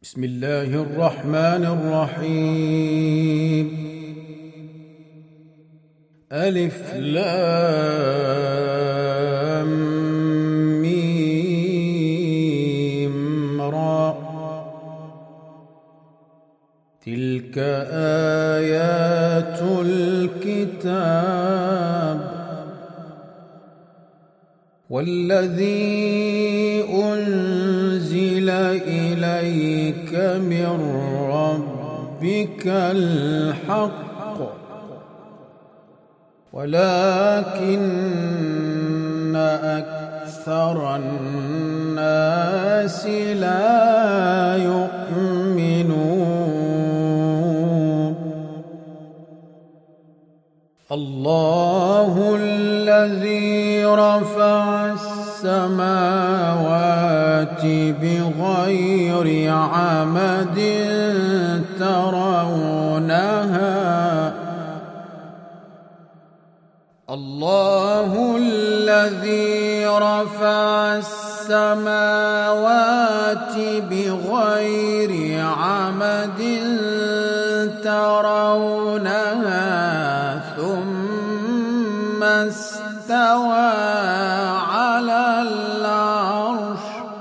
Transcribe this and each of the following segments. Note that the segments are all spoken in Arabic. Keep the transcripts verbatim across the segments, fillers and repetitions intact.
بسم الله الرحمن الرحيم. ألف لام ميم را. تلك آيات الكتاب والذي أنزل إليك من ربك الحق ولكن أكثر الناس لا يؤمنون. الله الذي رفع السماوات بغير عمد ترونها الله الذي رفع السماوات بغير عمد ترونها ثم استوى على العرش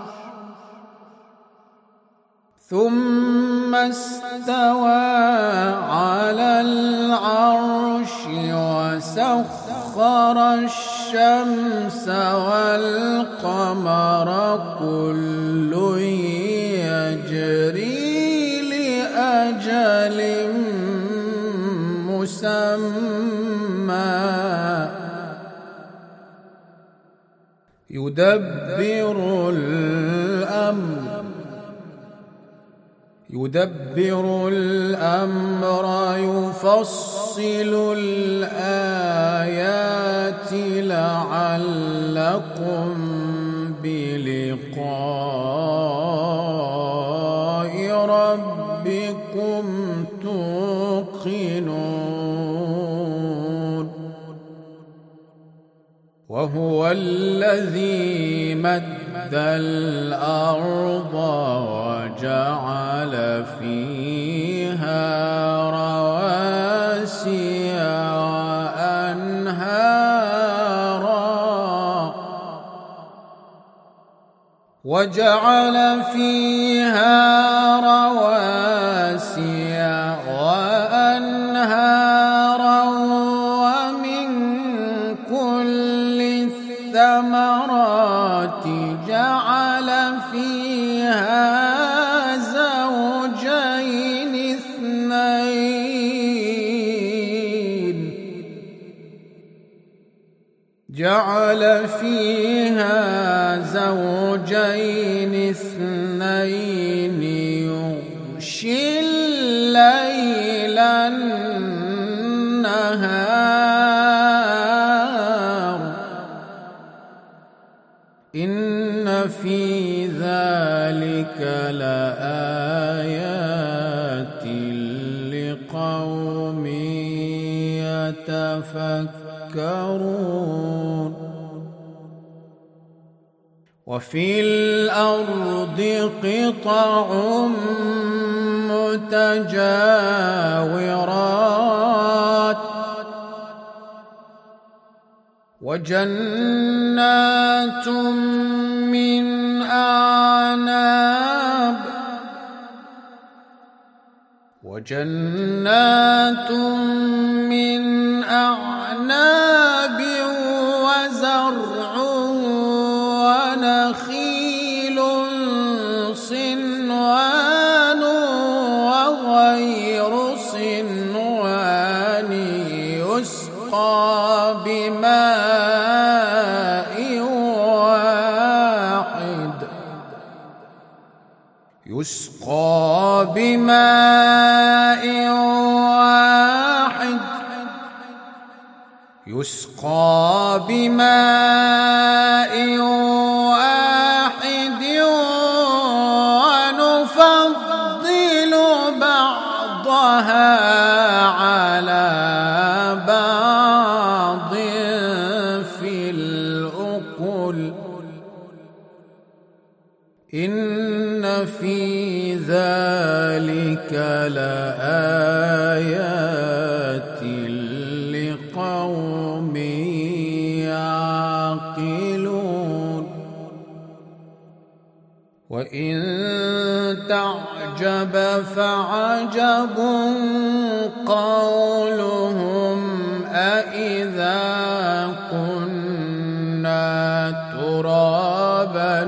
ثم استوى على العرش وسخر الشمس والقمر كل يجري لأجل مسمى يدبر الأمر يدبر الأمر يفصل الآيات لعلكم بلقاء ربكم توقنون. وهو الذي مد الأرض وجعل فيها رواسي وأنهارا وجعل فيها رواسي وأنهارا ومن كل الثمرات جعل فيها زوجين اثنين جعل فيها زوجين اثنين يغشي الليل النهار إن في ذلك لآيات لقوم يتفكرون. وفي الأرض قطع متجاورات وجنات من أعناب وجنات من أعناب وزرع ونخيل صنوان وغير صنوان يسقى بماء واحد يسقى بماء واحد يسقى بماء واحد ونفضل بعضها على بعض في الأكل إن في ذلك ذلك لآيات لقوم يعقلون. وإن تعجب فعجب قولهم أإذا كنا ترابا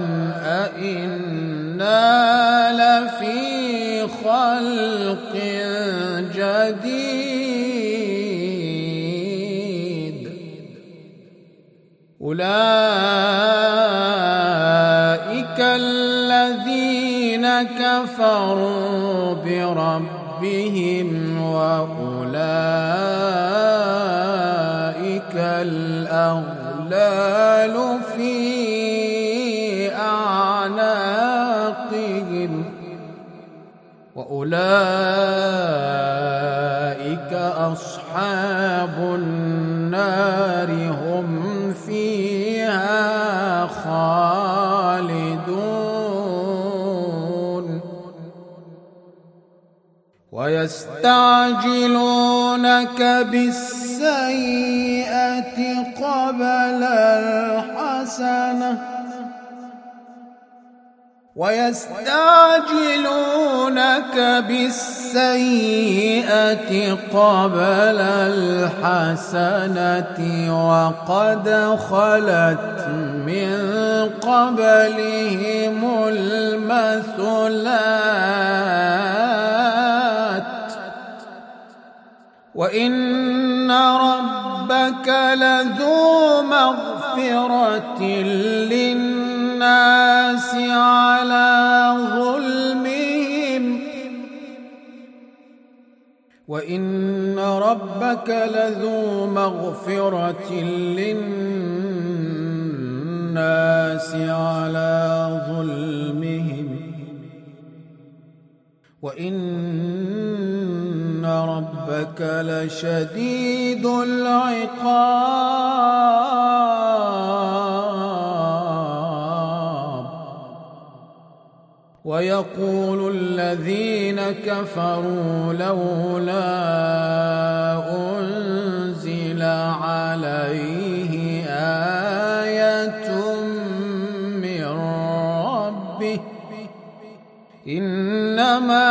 أإنا لفي خلق جديد. أولئك الذين كفروا بربهم وأولئك الأغلال في أعناقهم وأولئك أصحاب النار هم فيها خالدون. ويستعجلونك بالسيئة قبل الحسنة ويستعجلونك بالسيئة قبل الحسنة وقد خلت من قبلهم المثلات وإن ربك لذو مغفرة للناس على ظلمهم وإن ربك لذو مغفرة للناس على ظلمهم وإن ربك لشديد العقاب. ويقول الذين كفروا لولا أنزل عليه آية من ربه إنما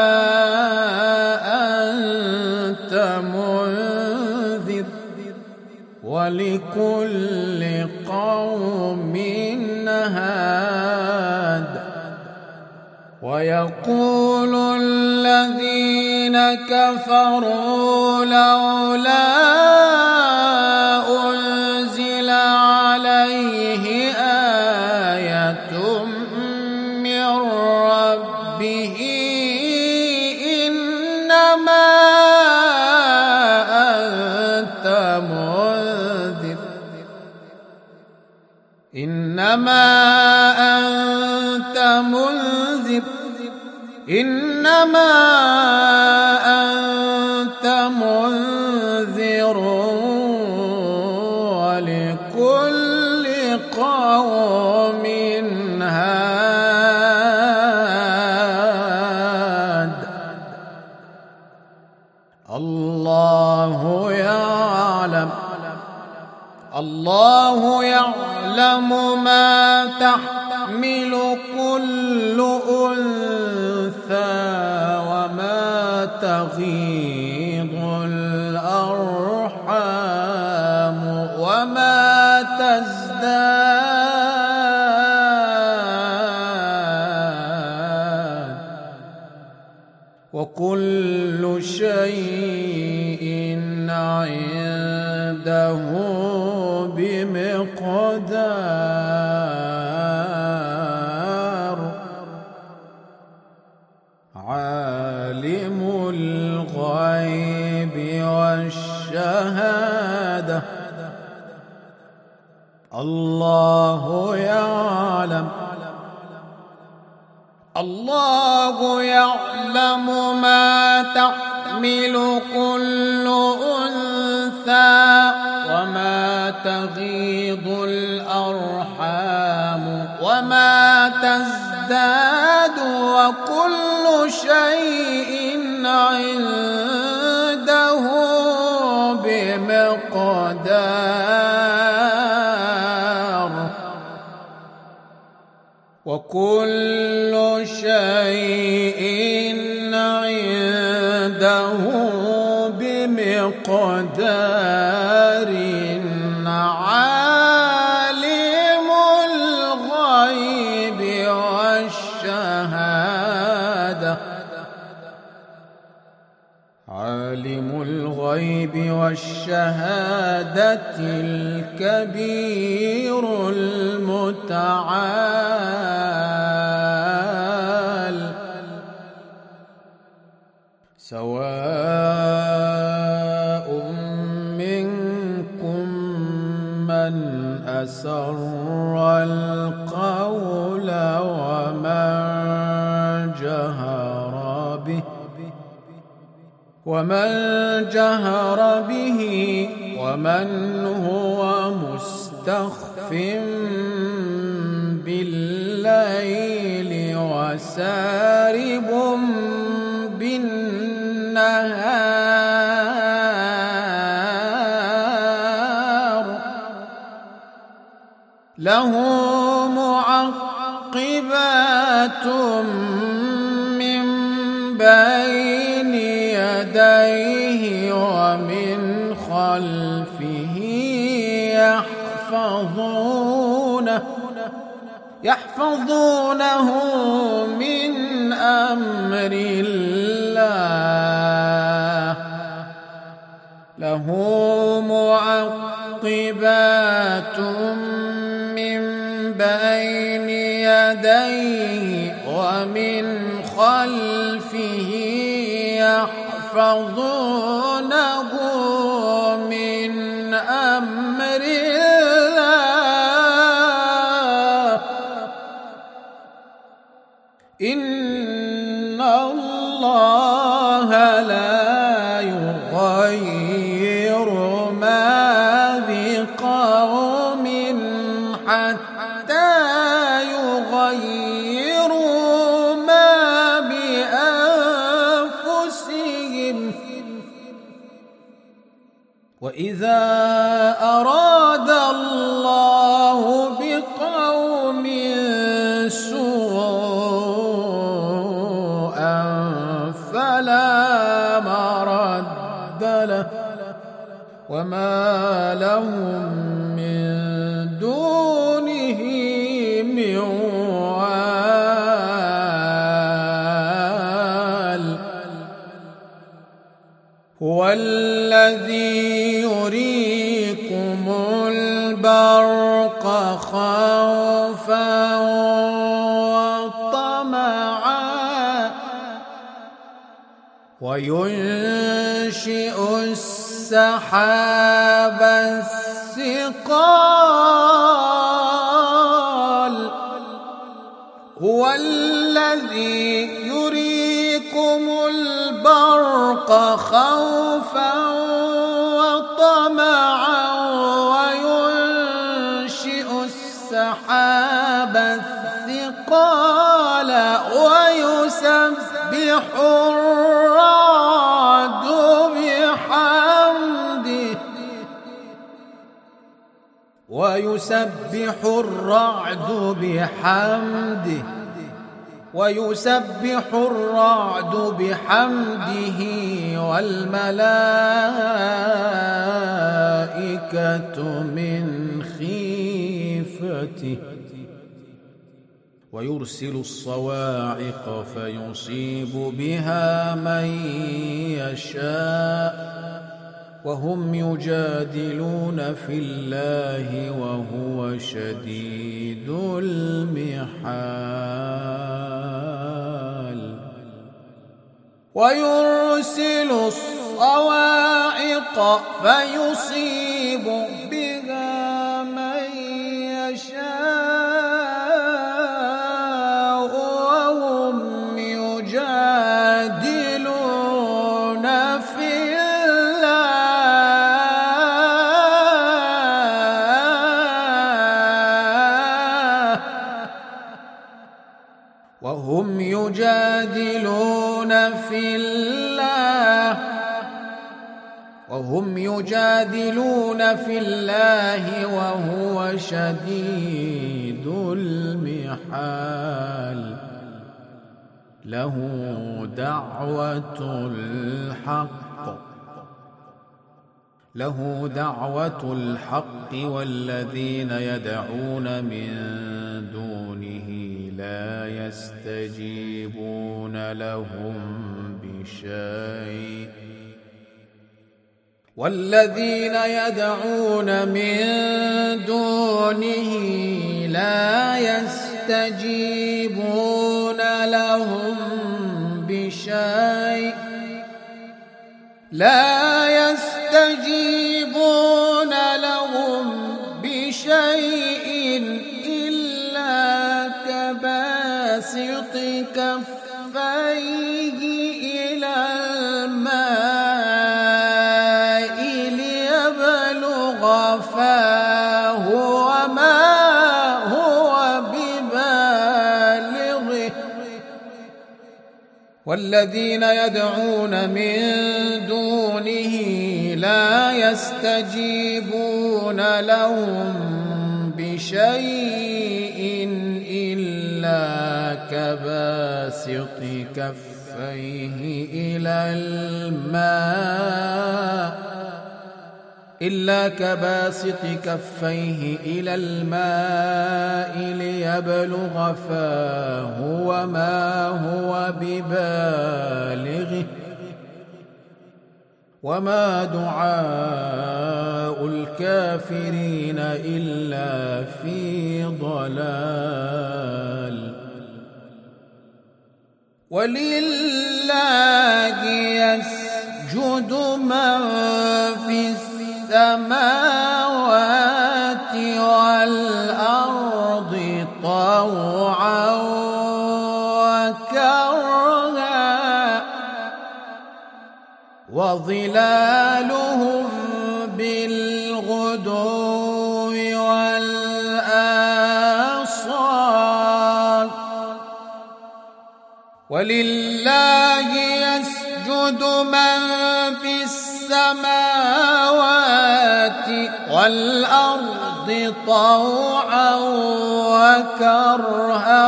أنت منذر ولكل قوم هاد. ويقول الذين كفروا لولا أنزل عليه آية من ربه إنما أنت منذر إنما أنت منذر إنما أنت منذر ولكل قوم هاد. الله يعلم الله يعلم ما تحمل كل أنثى وما تغيض الأرحام وما تزداد وكل شيء عنده بمقدار. عالم الغيب والشهادة الله يعلم الله يعلم ما تحمل كل أنثى وما تغيض الأرحام وما تزداد وكل شيء عنده بمقدار وكل شيء عنده بمقدار عالم الغيب والشهادة عالم الغيب والشهادة الكبير المتعال سواء منكم من أسر القول ومن جهر به ومن جهر به ومن هو مستخف بالليل وسارب بالنهار له معقبات من بين يديه ومن خلفه يحفظونه يحفظونه من أمر الله له معقبات من بين يديه ومن خلفه يحفظونه من أمر الله إن الله لا يغير ما بقوم حتى يغيروا ما بأنفسهم وإذا أراد الله بقوم سوءا فلا مرد له وما لهم من دونه من وال هو الذي يريكم البرق خوفا وطمعا وينشئ السحاب الثقال هو الذي يريكم البرق خوفا وطمعا وينشئ السحاب الثقال ويسبح الرعد بحمده ويسبح الرعد بحمده ويسبح الرعد بحمده والملائكة من خيفته ويرسل الصواعق فيصيب بها من يشاء وهم يجادلون في الله وهو شديد المحال ويرسل الصواعق فيصيب بها من يشاء وهم يجادلون في وهم يجادلون في الله وهم يجادلون في الله وهو شديد المحال له دعوة الحق له دعوة الحق والذين يدعون من دونه لا يستجيبون لهم بشيء والذين يدعون من دونه لا يستجيبون لهم بشيء لا يستجيبون لهم بشيء إلا كباسط كفيه إلى الماء ليبلغ فاه وما هو ببالغه والذين يدعون من دونه لا يستجيبون لهم بشيء إلا كباسط كفيه إلى الماء إلا كباسط كفيه إلى الماء ليبلغ فاه وما هو ببالغه وما دعاء الكافرين إلا في ضلال ولله يسجد من في السماوات والأرض طوعا وكرها وظلالهم بالغدو والآصال ولله يسجد من في السماوات والأرض طوعا وكرها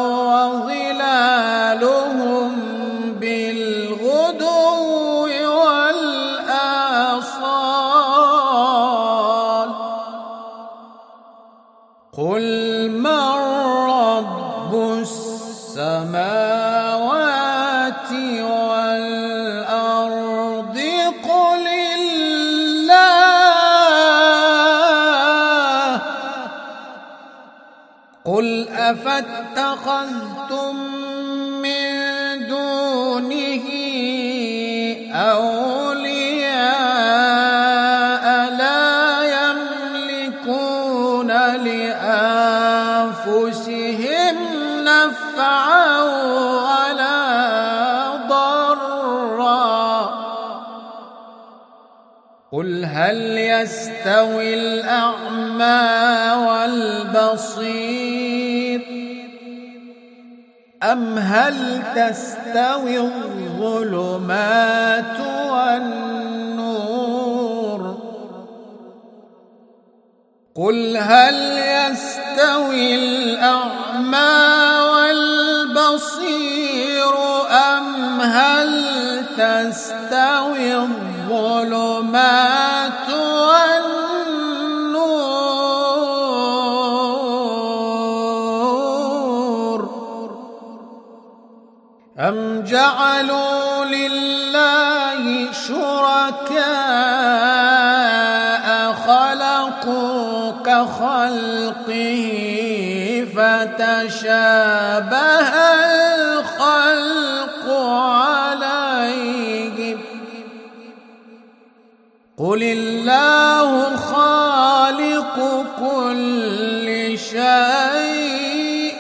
وظلالهم بالغدو والآصال قل من رب السماوات والأرض قل الله قل أفاتخذتم من دونه أولياء لا يملكون لأنفسهم نفعا ولا ضرا قل هل يستوي الأعمى والبصير أم هل تستوي الظلمات والنور قل هل يستوي الأعمى والبصير أم هل تستوي الظلمات والنور أم جعلوا لله شركاء خلقوا كخلقه فتشابه الخلق عليهم قل الله خالق كل شيء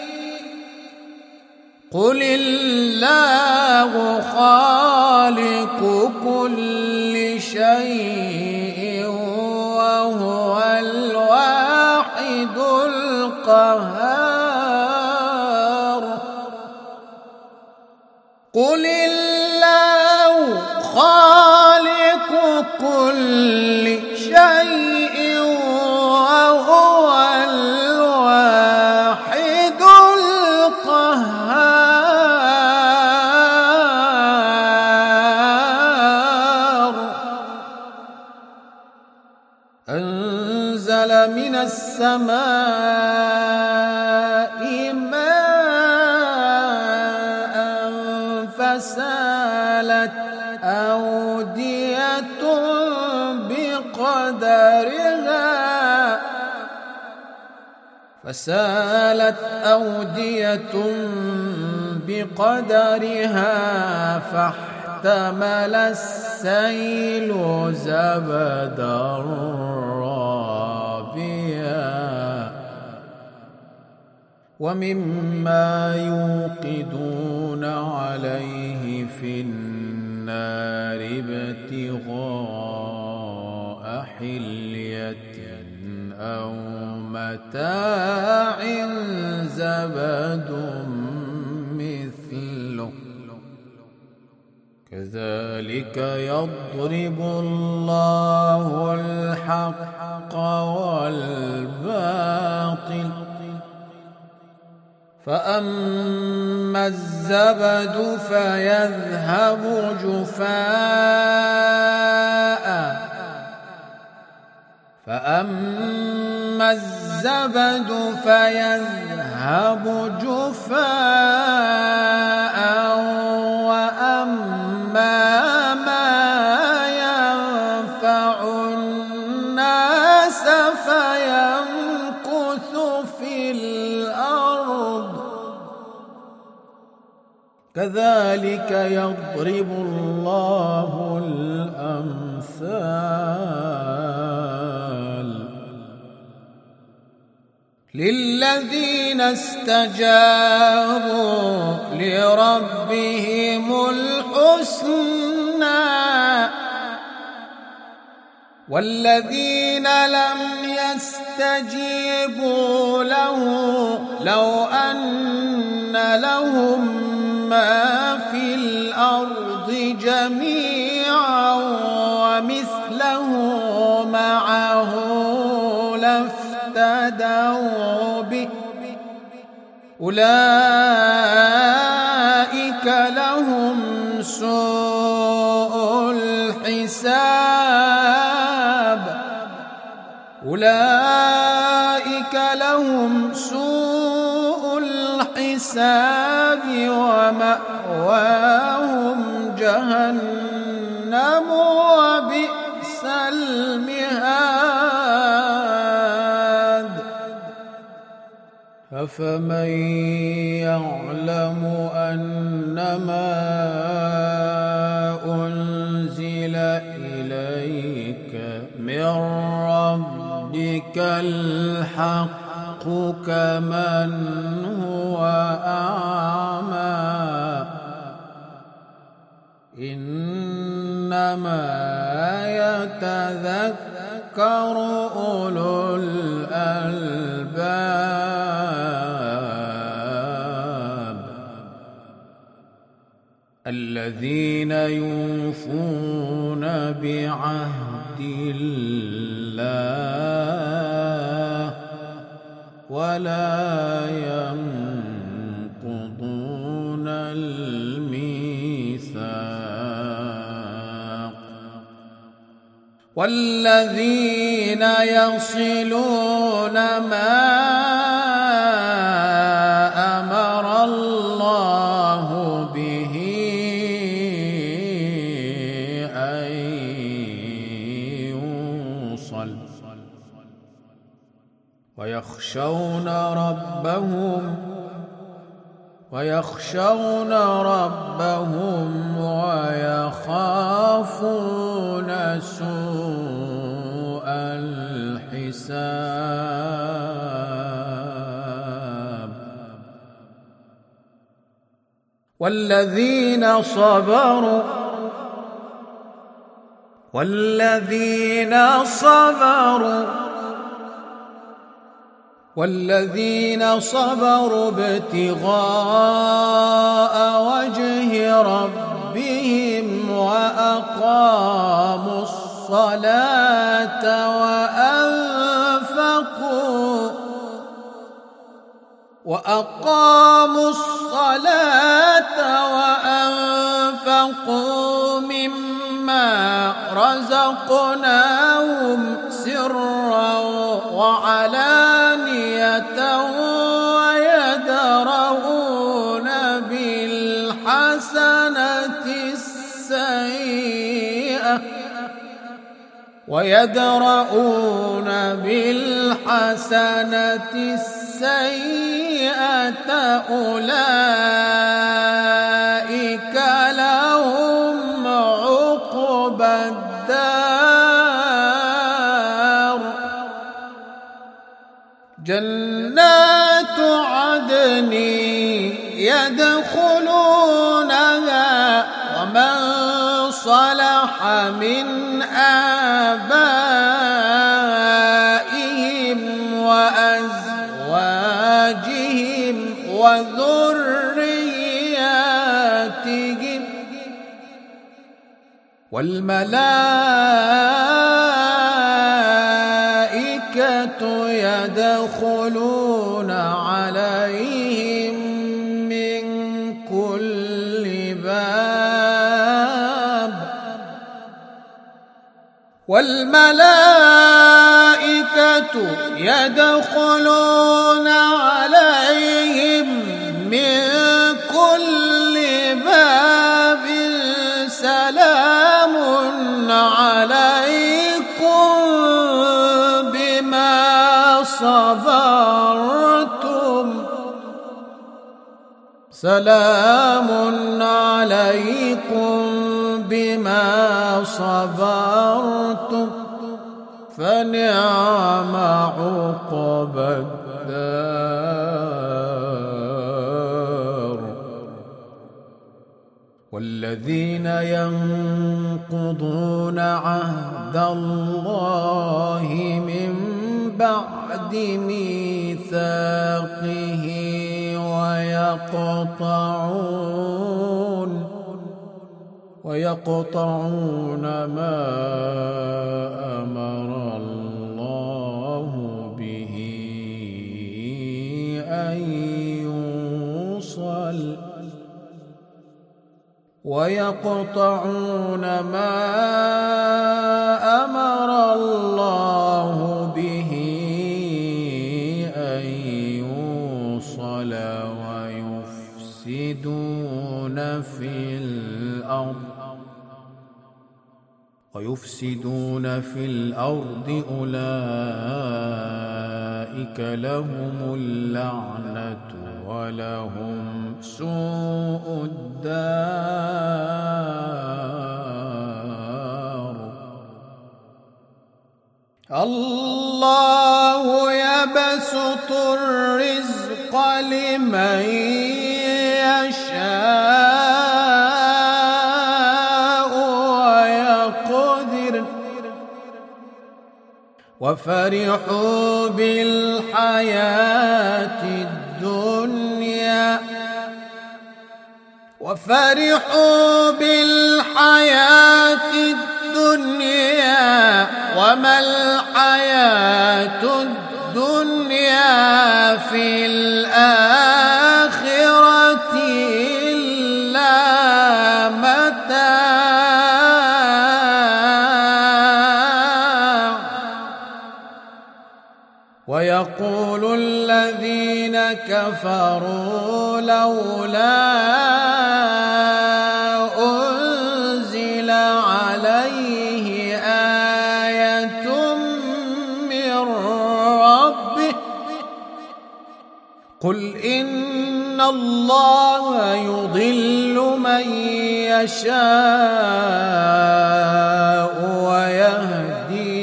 قل الله خالق كل شيء وهو الواحد القهار قل أنزل من السماء ماء فسالت أودية بقدرها فسالت أودية بقدرها فاحتمل السيل زبدا رابيا ومما يوقدون عليه في النار ابتغاء حلية أو متاع زبد مثله كذلك يضرب الله الحق والباطل فأما الزبد فيذهب جفاء فأما الزبد فيذهب جفاء وأما ما ينفع الناس فيمكث في الأرض كذلك يضرب الله الأمثال للذين استجابوا لربهم الحسنى والذين لم يستجيبوا له لو أن لهم ما في الأرض جميعا ومثله معه لافتدوا به أولئك لهم سوء الحساب أولئك لهم سوء الحساب ومأواهم جهنم وبئس المهاد أفمن يعلم أنما أنزل إليك من ربك الحق كمن هو أعمى إنما يتذكر أولو الألباب الذين يوفون بعهد الله ولا ينقضون الميثاق والذين يصلون ما أمر الله به أن يوصل ويخشون ربهم ويخشون ربهم ويخافون سوء الحساب والذين صبروا والذين صبروا والذين صبروا ابتغاء وجه ربهم وأقاموا الصلاة وأنفقوا وأقاموا الصلاة وأنفقوا مما رزقناهم سرا علانية ويدرؤون بالحسنة السيئة ويدرؤون بالحسنة السيئة أولئك لهم عقبى الدار جنات عدن يدخلونها ومن صلح من آبائهم وأزواجهم وذرياتهم والملائكة يدخلون عليهم من كل باب والملائكة يدخلون عليهم من كل باب سلام عليكم بما صبرتم سلام عليكم بما صبرتم فنعم عقبى الدار والذين ينقضون عهد الله من بعد ميثاقه ويقطعون ويقطعون ما أمر الله به أن يوصل ويقطعون ما أمر الله به أن يوصل ويفسدون في الأرض ويفسدون في الأرض أولئك لهم اللعنة ولهم سوء الدار الله يبسط الرزق لمن يشاء ويقدر وفرحوا بالحياة الدنيا وفرحوا بالحياة الدنيا وما الحياة الدنيا في الآخرة إلا متاع ويقول الذين كفروا لولا أنزل عليه آية من ربه قل إن الله يضل من يشاء ويهدي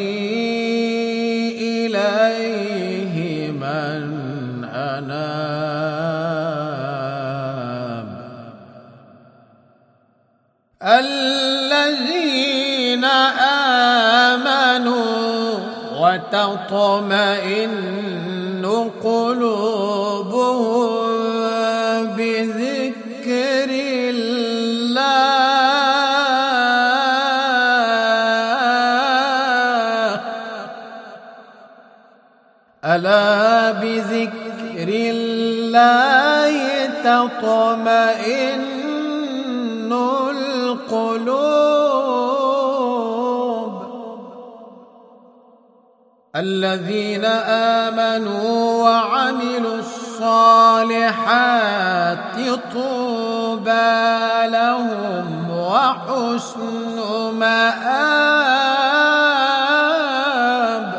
إليه من أناب الذين آمنوا وتطمئن قلوبهم بذكر الله ألا بذكر الله تطمئن القلوب الذين آمنوا وعملوا الصالحات طوبى لهم وحسن مآب.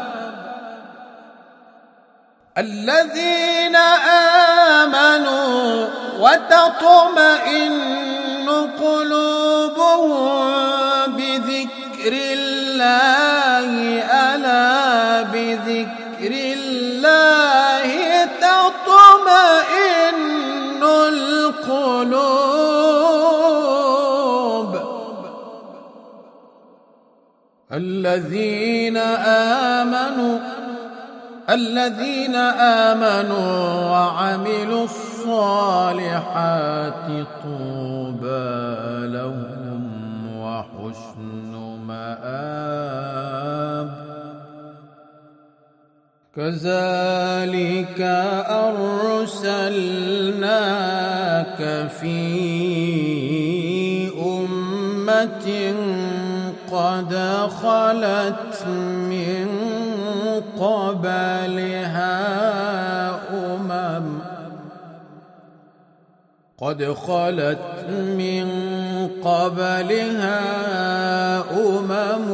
الذين آمنوا وتطمئن قلوبهم بذكر الله، ألا بذكر الله تطمئن القلوب. الذين آمنوا الذين آمنوا وعملوا الصالحات طوبى لهم وحسن مآب. كذلك أرسلناك في أمة قد خلت من قبلها أمم قد خلت من قبلها أمم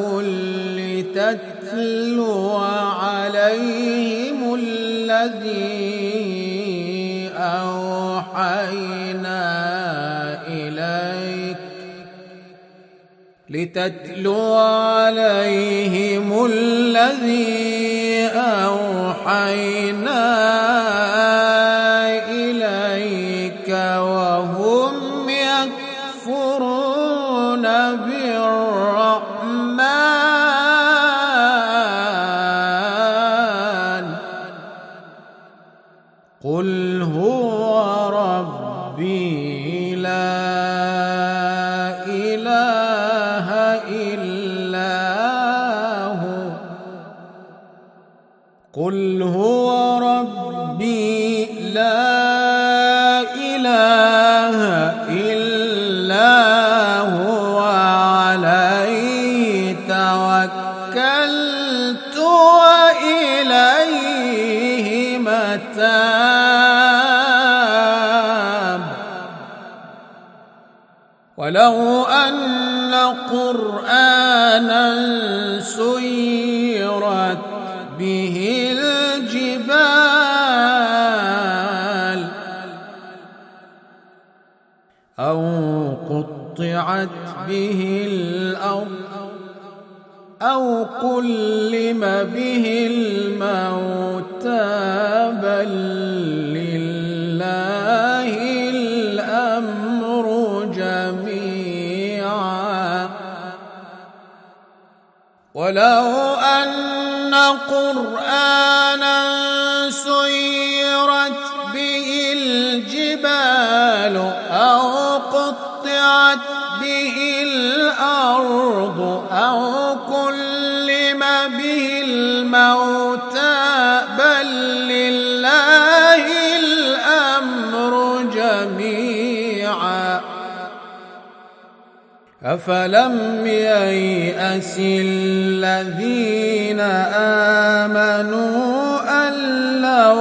لتتلو عليهم الذي أوحينا إليك لتتلو عليهم الذي أوحينا إليك وهم يكفرون بالرحمن. قل هو ربي لا إله إلا هو قل هو ربي لا إله إلا هو عليه توكلت وإليه متاب. ولو أن قرآنا سيرت به الجبال أو قطعت به الأرض أو كلم به الموتى بل لله الأمر جميعا. ولو أن قرآنا سيرت به الجبال أو قطعت به الأرض أو كلم به الموتى بل لله الأمر جميعا. أفلم ييأس الذين آمنوا أن لو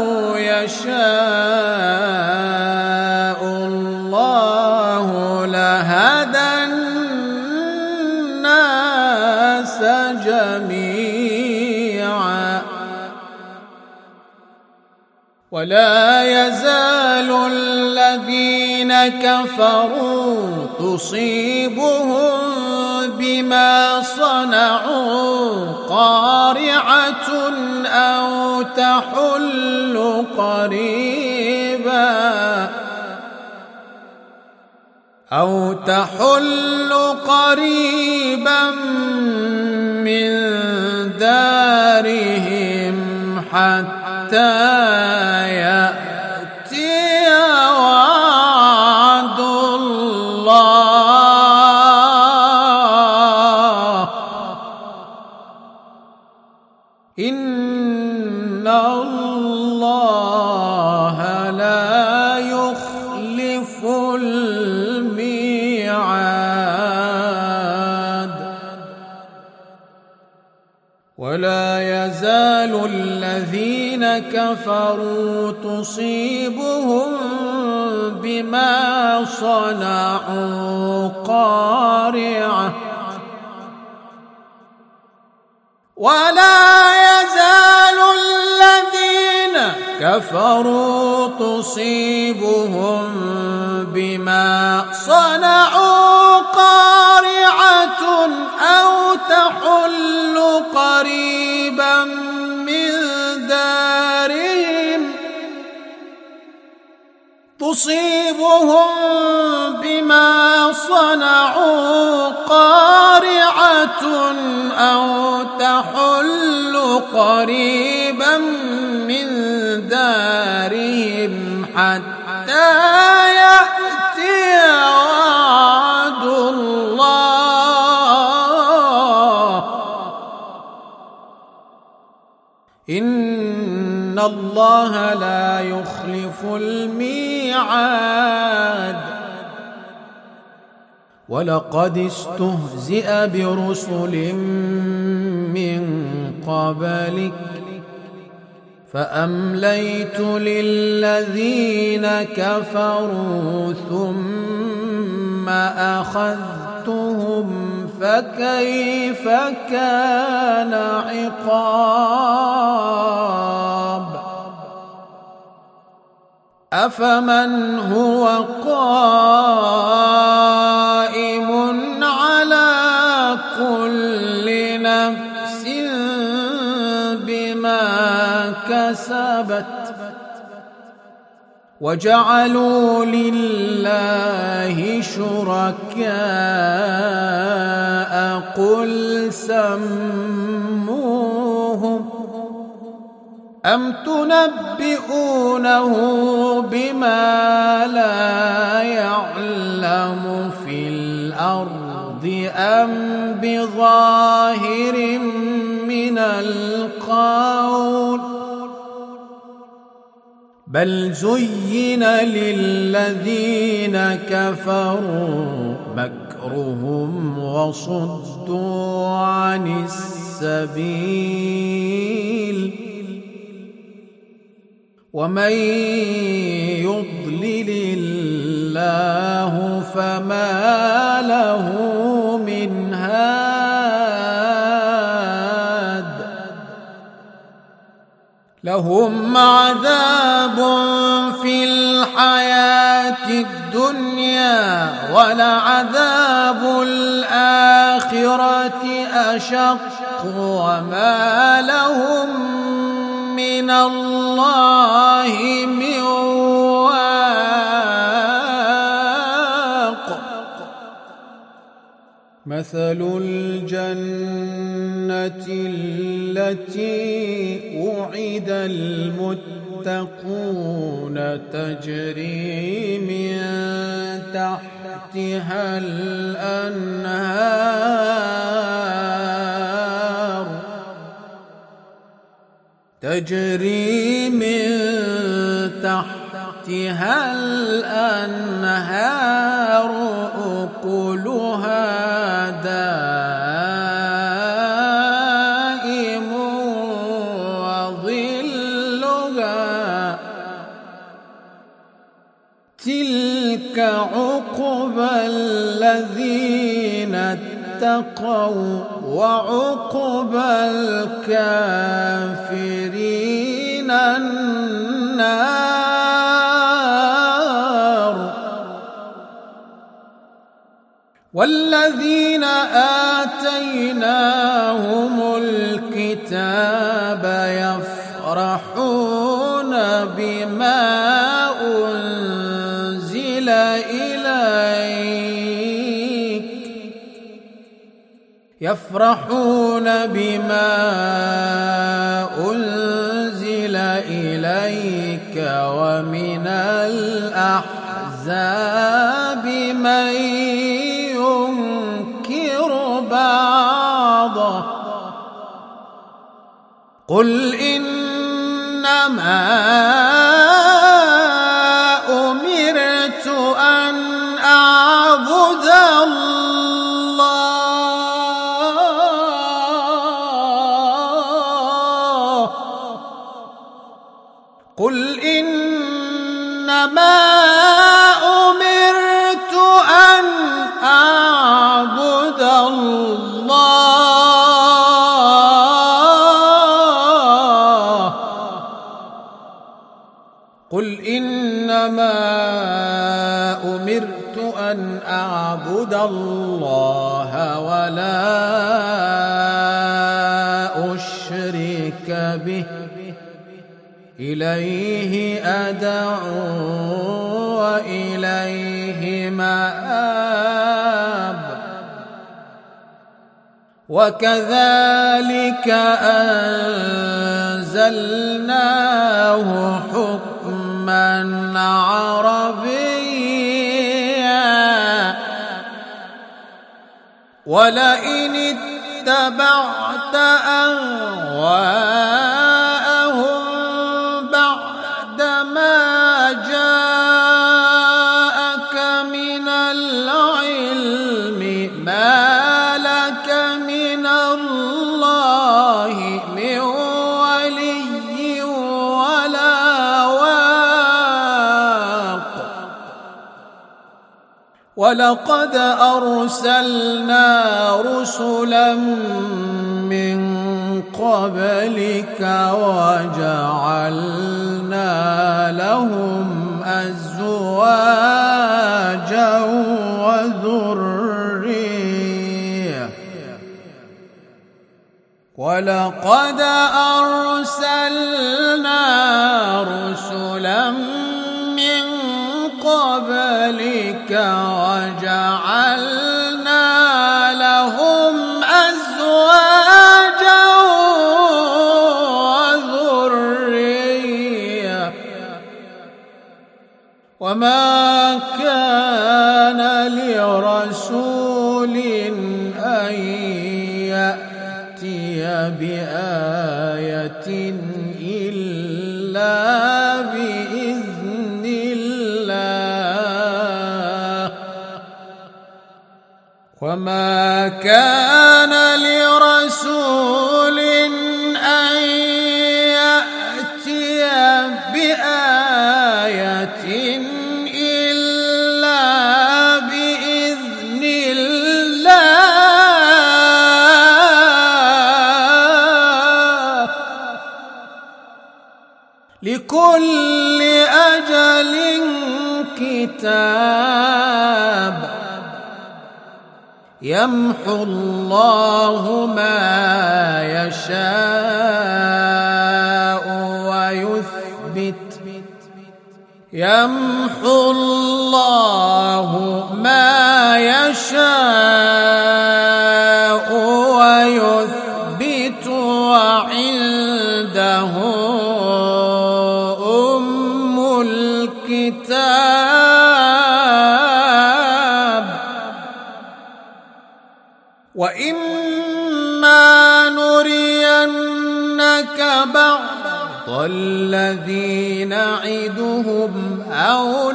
يشاء الله لهدى الناس جميعا. ولا يزال الذين كفروا تصيبهم بما صنعوا قارعة أو تحل قريبا أو تحل قريبا من دارهم حتى يأتي وعد الله إن الله لا يخلف الميعاد. ولا يزال الذين كفروا تصيبهم بما صنعوا قارعة ولا يزال الذين كفروا تصيبهم بما صنعوا قارعة أو تحل قريبا من دارهم تصيبهم بما صنعوا قارعة أو تحل قريبا من دارهم حتى يأتي وعد الله إن الله لا يخلف الميعاد ولقد استهزئ برسل من قبلك فأمليت للذين كفروا ثم أخذتهم فكيف كان عقاب أفمن هو قائم على كل نفس بما كسبت وجعلوا لله شركاء قل سموهم أم تنبئونه بما لا يعلم في الأرض أم بظاهر من القول بل زين للذين كفروا مكرهم وصدوا عن السبيل ومن يضلل الله فما له من هاد لهم عذاب في الحياة الدنيا ولعذاب الآخرة أشق وما لهم من الله من واق مثل الجنة التي وعد المتقون تجري من تحتها الأنهار تجري من تحتها الأنهار أكلها دائم وظلها تلك عقبى الذين اتقوا وعقبى الكافرين النار والذين آتيناهم الكتاب يفرحون بما أنزل إليك يفرحون بما أنزل إليك ومن الأحزاب من ينكر بعضه قل إنما أمرت أن أعبد الله قل إنما أمرت أن أعبد الله قل إنما أمرت أن أعبد الله ولا أشرك به إليه أدعو وإليه مآب وكذلك أنزلناه حكما عربيا ولئن اتبعت أهواءهم بعد ما جاءك من العلم ما لك من الله من ولي ولا واق ولقد أرسلنا رسلا من قبلك وجعلنا لهم أزواجا وذرية ولقد أرسلنا رسلا من قبلك وجعلنا لهم أزواجا وذرية وما كان لرسول أن يأتي بآية إلا بإذن الله وما كان لرسول أن يأتي بآية إلا بإذن الله لكل أجل كتاب يمحو الله ما يشاء ويثبت يمحو الله ما يشاء ويثبت وعنده أم الكتاب وإما نرينك بعض الذي نعدهم أو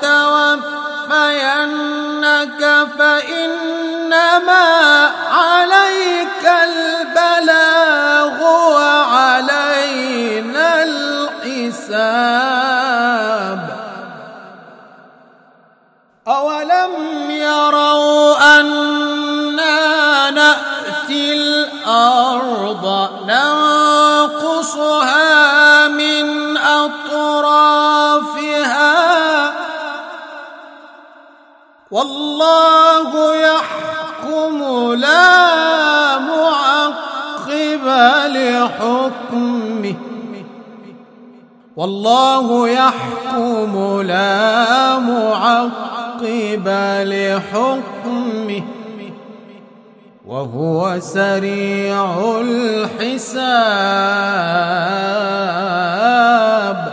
نتوفينك فإنما عليك البلاغ وعلينا الحساب أولم يروا أنا نأتي الأرض ننقصها من أطرافها والله يحكم لا معقب لحكمه والله يحكم لا معقب لحكمه وهو سريع الحساب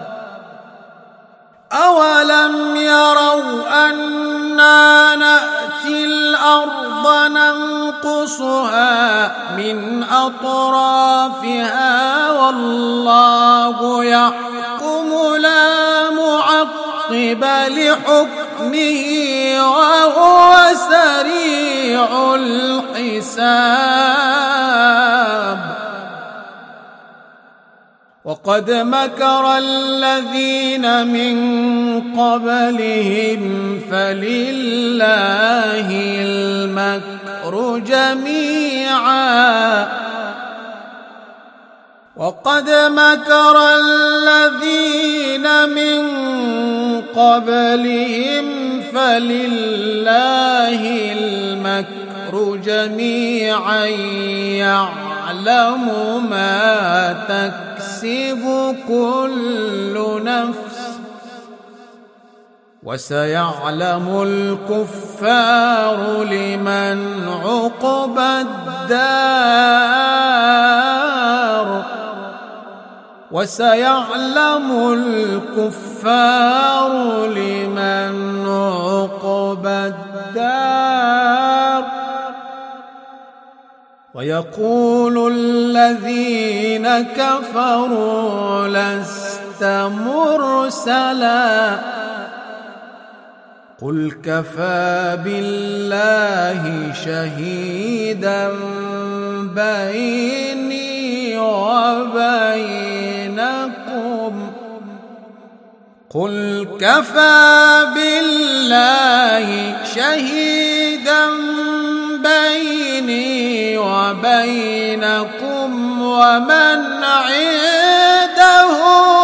أولم يروا أنا نأتي الأرض ننقصها من أطرافها والله يحكم لا معقب لحكمه وهو سريع الحساب وقد مكر الذين من قبلهم فلله المكر جميعا وقد مكر الذين من قبلهم فلله المكر جميعا يعلم ما تكسب كل نفس وسيعلم الكفار لمن عقبى الدار وسيعلم الكفار لمن عقبى الدار ويقول الذين كفروا لست مرسلا قل كفى بالله شهيدا بيني وبينكم قل كفى بالله شهيدا بيني وبينكم ومن عنده